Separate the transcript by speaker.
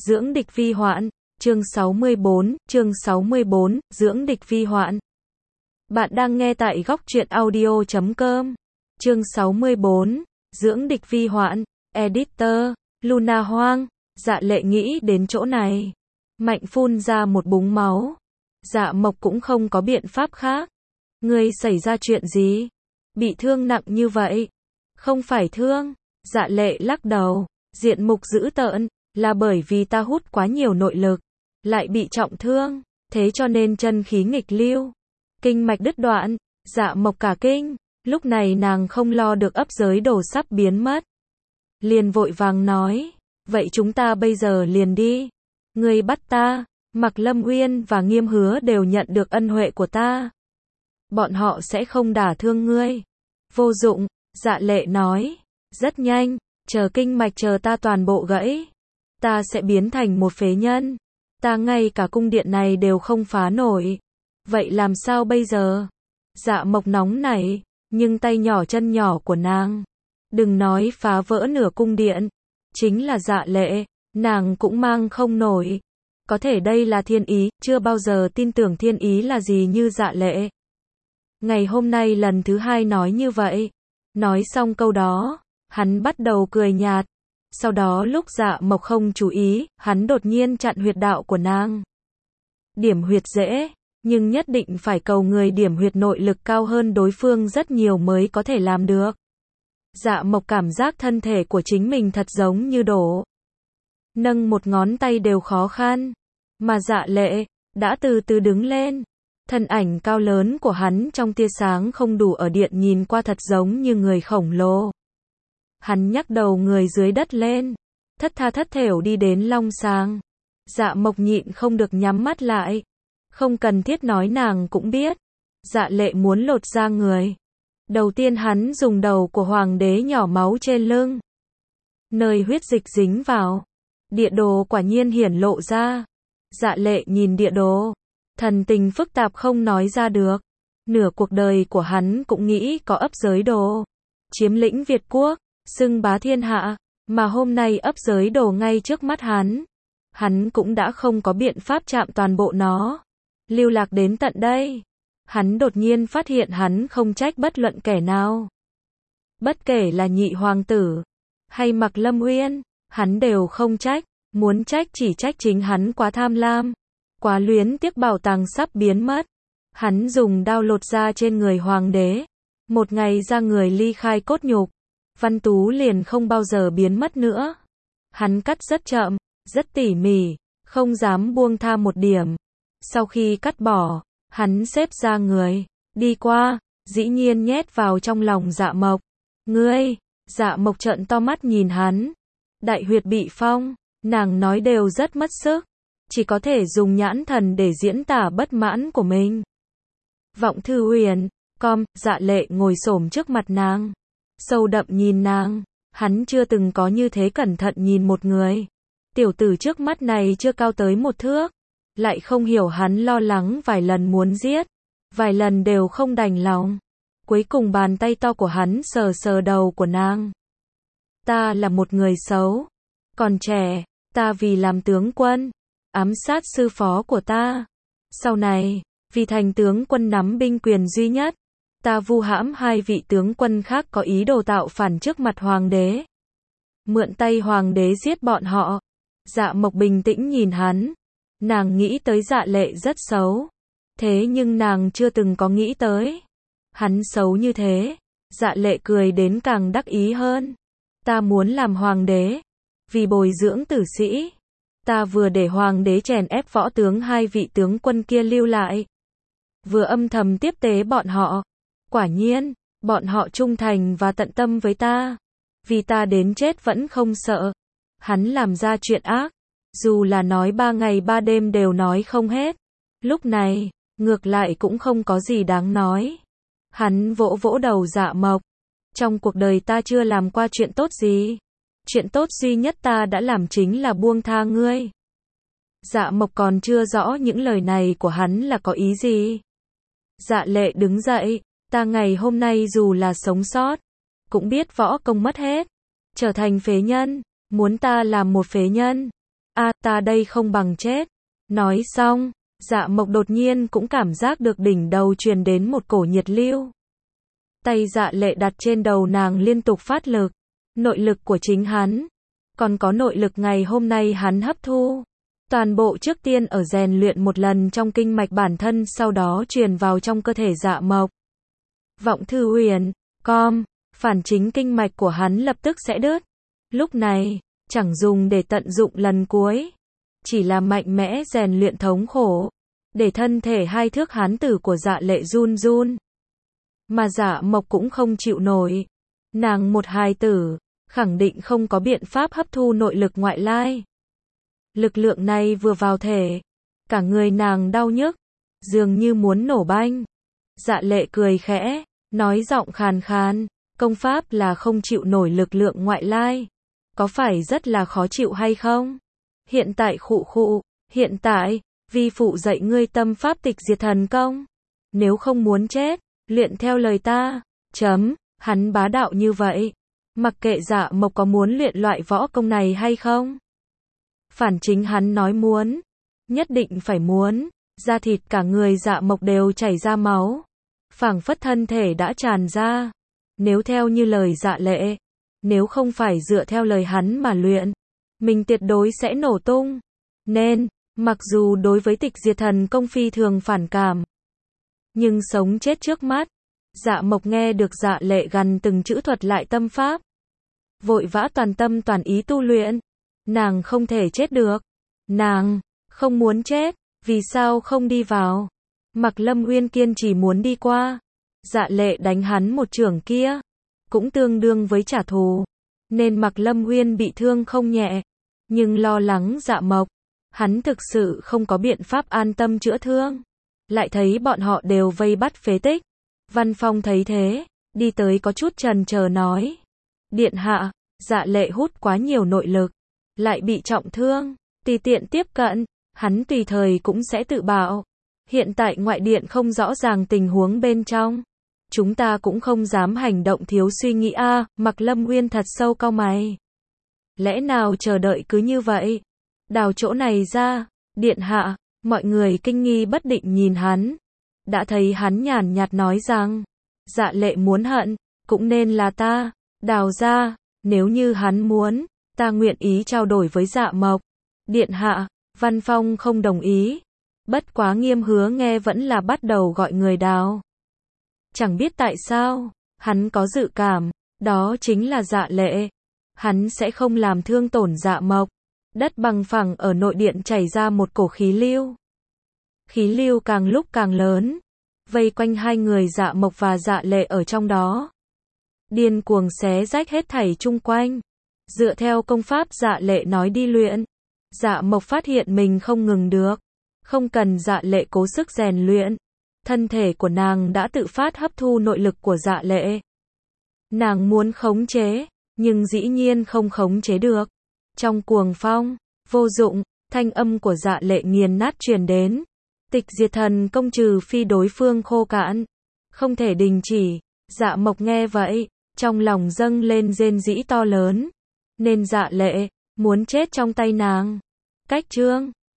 Speaker 1: dưỡng địch vi hoạn. Chương 64, dưỡng địch vi hoạn. Bạn đang nghe tại góc truyện audio.com. Chương 64, dưỡng địch vi hoạn. Editor, Luna Hoang. Dạ Lệ nghĩ đến chỗ này, mạnh phun ra một búng máu. Dạ Mộc cũng không có biện pháp khác. Ngươi xảy ra chuyện gì? Bị thương nặng như vậy? Không phải thương. Dạ Lệ lắc đầu, diện mục dữ tợn, là bởi vì ta hút quá nhiều nội lực, lại bị trọng thương, thế cho nên chân khí nghịch lưu, kinh mạch đứt đoạn. Dạ Mộc cả kinh, lúc này nàng không lo được ấp giới đồ sắp biến mất. Liền vội vàng nói, vậy chúng ta bây giờ liền đi. Ngươi bắt ta, Mạc Lâm Uyên và Nghiêm Hứa đều nhận được ân huệ của ta. Bọn họ sẽ không đả thương ngươi. Vô dụng, Dạ Lệ nói, rất nhanh, chờ kinh mạch chờ ta toàn bộ gãy, ta sẽ biến thành một phế nhân. Ta ngay cả cung điện này đều không phá nổi. Vậy làm sao bây giờ? Dạ Mộc nóng nảy, nhưng tay nhỏ chân nhỏ của nàng, đừng nói phá vỡ nửa cung điện, chính là Dạ Lệ, nàng cũng mang không nổi. Có thể đây là thiên ý, chưa bao giờ tin tưởng thiên ý là gì như Dạ Lệ. Ngày hôm nay lần thứ hai nói như vậy. Nói xong câu đó, hắn bắt đầu cười nhạt. Sau đó lúc Dạ Mộc không chú ý, hắn đột nhiên chặn huyệt đạo của nàng. Điểm huyệt dễ, nhưng nhất định phải cầu người điểm huyệt nội lực cao hơn đối phương rất nhiều mới có thể làm được. Dạ Mộc cảm giác thân thể của chính mình thật giống như đổ. Nâng một ngón tay đều khó khăn. Mà Dạ Lệ đã từ từ đứng lên. Thân ảnh cao lớn của hắn trong tia sáng không đủ ở điện nhìn qua thật giống như người khổng lồ. Hắn nhắc đầu người dưới đất lên, thất tha thất thểu đi đến long sàng. Dạ Mộc nhịn không được nhắm mắt lại. Không cần thiết nói nàng cũng biết. Dạ Lệ muốn lột da người. Đầu tiên hắn dùng đầu của hoàng đế nhỏ máu trên lưng, nơi huyết dịch dính vào. Địa đồ quả nhiên hiển lộ ra. Dạ Lệ nhìn địa đồ, thần tình phức tạp không nói ra được. Nửa cuộc đời của hắn cũng nghĩ có ấp giới đồ, chiếm lĩnh Việt quốc, xưng bá thiên hạ, mà hôm nay ấp giới đồ ngay trước mắt hắn cũng đã không có biện pháp chạm toàn bộ nó. Lưu lạc đến tận đây, hắn đột nhiên phát hiện hắn không trách bất luận kẻ nào. Bất kể là nhị hoàng tử, hay Mạc Lâm Uyên, hắn đều không trách, muốn trách chỉ trách chính hắn quá tham lam, quá luyến tiếc bảo tàng sắp biến mất. Hắn dùng đao lột da trên người hoàng đế, một ngày da người ly khai cốt nhục, văn tú liền không bao giờ biến mất nữa. Hắn cắt rất chậm, rất tỉ mỉ, không dám buông tha một điểm. Sau khi cắt bỏ, hắn xếp da người, đi qua, dĩ nhiên nhét vào trong lòng Dạ Mộc. Ngươi, Dạ Mộc trợn to mắt nhìn hắn. Đại huyệt bị phong, nàng nói đều rất mất sức, chỉ có thể dùng nhãn thần để diễn tả bất mãn của mình. Vọng Thư Huyền, Dạ Lệ ngồi xổm trước mặt nàng, sâu đậm nhìn nàng, hắn chưa từng có như thế cẩn thận nhìn một người. Tiểu tử trước mắt này chưa cao tới một thước, lại không hiểu hắn lo lắng vài lần muốn giết, vài lần đều không đành lòng. Cuối cùng bàn tay to của hắn sờ sờ đầu của nàng. Ta là một người xấu, còn trẻ, ta vì làm tướng quân, ám sát sư phó của ta. Sau này, vì thành tướng quân nắm binh quyền duy nhất, ta vu hãm hai vị tướng quân khác có ý đồ tạo phản trước mặt hoàng đế. Mượn tay hoàng đế giết bọn họ. Dạ Mộc bình tĩnh nhìn hắn. Nàng nghĩ tới Dạ Lệ rất xấu. Thế nhưng nàng chưa từng có nghĩ tới hắn xấu như thế. Dạ Lệ cười đến càng đắc ý hơn. Ta muốn làm hoàng đế, vì bồi dưỡng tử sĩ. Ta vừa để hoàng đế chèn ép võ tướng hai vị tướng quân kia lưu lại, vừa âm thầm tiếp tế bọn họ. Quả nhiên, bọn họ trung thành và tận tâm với ta. Vì ta đến chết vẫn không sợ. Hắn làm ra chuyện ác, dù là nói 3 ngày 3 đêm đều nói không hết. Lúc này, ngược lại cũng không có gì đáng nói. Hắn vỗ vỗ đầu Dạ Mộc. Trong cuộc đời ta chưa làm qua chuyện tốt gì. Chuyện tốt duy nhất ta đã làm chính là buông tha ngươi. Dạ Mộc còn chưa rõ những lời này của hắn là có ý gì. Dạ Lệ đứng dậy. Ta ngày hôm nay dù là sống sót, cũng biết võ công mất hết, trở thành phế nhân. Muốn ta làm một phế nhân, Ta đây không bằng chết. Nói xong, Dạ Mộc đột nhiên cũng cảm giác được đỉnh đầu truyền đến một cổ nhiệt lưu. Tay Dạ Lệ đặt trên đầu nàng liên tục phát lực. Nội lực của chính hắn, còn có nội lực ngày hôm nay hắn hấp thu. Toàn bộ trước tiên ở rèn luyện một lần trong kinh mạch bản thân, sau đó truyền vào trong cơ thể Dạ Mộc. Vọng Thư Huyền, phản chính kinh mạch của hắn lập tức sẽ đứt. Lúc này, chẳng dùng để tận dụng lần cuối, chỉ là mạnh mẽ rèn luyện thống khổ, để thân thể hai thước hán tử của Dạ Lệ run run. Mà Dạ Mộc cũng không chịu nổi. Nàng một hài tử, khẳng định không có biện pháp hấp thu nội lực ngoại lai. Lực lượng này vừa vào thể, cả người nàng đau nhức, dường như muốn nổ banh. Dạ Lệ cười khẽ, nói giọng khàn khàn, công pháp là không chịu nổi lực lượng ngoại lai. Có phải rất là khó chịu hay không? Hiện tại hiện tại, vi phụ dạy ngươi tâm pháp tịch diệt thần công. Nếu không muốn chết, luyện theo lời ta. Hắn bá đạo như vậy. Mặc kệ Dạ Mộc có muốn luyện loại võ công này hay không. Phản chính hắn nói muốn. Nhất định phải muốn. Da thịt cả người Dạ Mộc đều chảy ra máu. Phảng phất thân thể đã tràn ra. Nếu theo như lời Dạ Lệ, nếu không phải dựa theo lời hắn mà luyện, mình tuyệt đối sẽ nổ tung. Nên, mặc dù đối với tịch diệt thần công phi thường phản cảm, nhưng sống chết trước mắt, Dạ Mộc nghe được Dạ Lệ gằn từng chữ thuật lại tâm pháp. Vội vã toàn tâm toàn ý tu luyện. Nàng không thể chết được. Nàng không muốn chết, vì sao không đi vào? Mạc Lâm Uyên kiên trì muốn đi qua. Dạ Lệ đánh hắn một chưởng kia, cũng tương đương với trả thù, nên Mạc Lâm Uyên bị thương không nhẹ, nhưng lo lắng Dạ Mộc, hắn thực sự không có biện pháp an tâm chữa thương. Lại thấy bọn họ đều vây bắt phế tích. Văn Phong thấy thế, đi tới có chút chần chờ nói: Điện hạ, Dạ Lệ hút quá nhiều nội lực, lại bị trọng thương, tùy tiện tiếp cận, hắn tùy thời cũng sẽ tự bạo. Hiện tại ngoại điện không rõ ràng tình huống bên trong, chúng ta cũng không dám hành động thiếu suy nghĩ a. Mạc Lâm Uyên thật sâu cau mày. Lẽ nào chờ đợi cứ như vậy? Đào chỗ này ra, điện hạ. Mọi người kinh nghi bất định nhìn hắn. Đã thấy hắn nhàn nhạt nói rằng, Dạ Lệ muốn hận, cũng nên là ta, đào ra, nếu như hắn muốn, ta nguyện ý trao đổi với Dạ Mộc. Điện hạ, Văn Phong không đồng ý. Bất quá Nghiêm Hứa nghe vẫn là bắt đầu gọi người đào. Chẳng biết tại sao, hắn có dự cảm, đó chính là Dạ Lệ. Hắn sẽ không làm thương tổn Dạ Mộc. Đất bằng phẳng ở nội điện chảy ra một cổ khí lưu. Khí lưu càng lúc càng lớn, vây quanh hai người Dạ Mộc và Dạ Lệ ở trong đó. Điên cuồng xé rách hết thảy chung quanh. Dựa theo công pháp Dạ Lệ nói đi luyện, Dạ Mộc phát hiện mình không ngừng được. Không cần Dạ Lệ cố sức rèn luyện, thân thể của nàng đã tự phát hấp thu nội lực của Dạ Lệ. Nàng muốn khống chế, nhưng dĩ nhiên không khống chế được. Trong cuồng phong, vô dụng, thanh âm của Dạ Lệ nghiền nát truyền đến. Tịch diệt thần công trừ phi đối phương khô cạn, không thể đình chỉ. Dạ Mộc nghe vậy, trong lòng dâng lên rên rỉ to lớn. Nên Dạ Lệ muốn chết trong tay nàng. Cách chương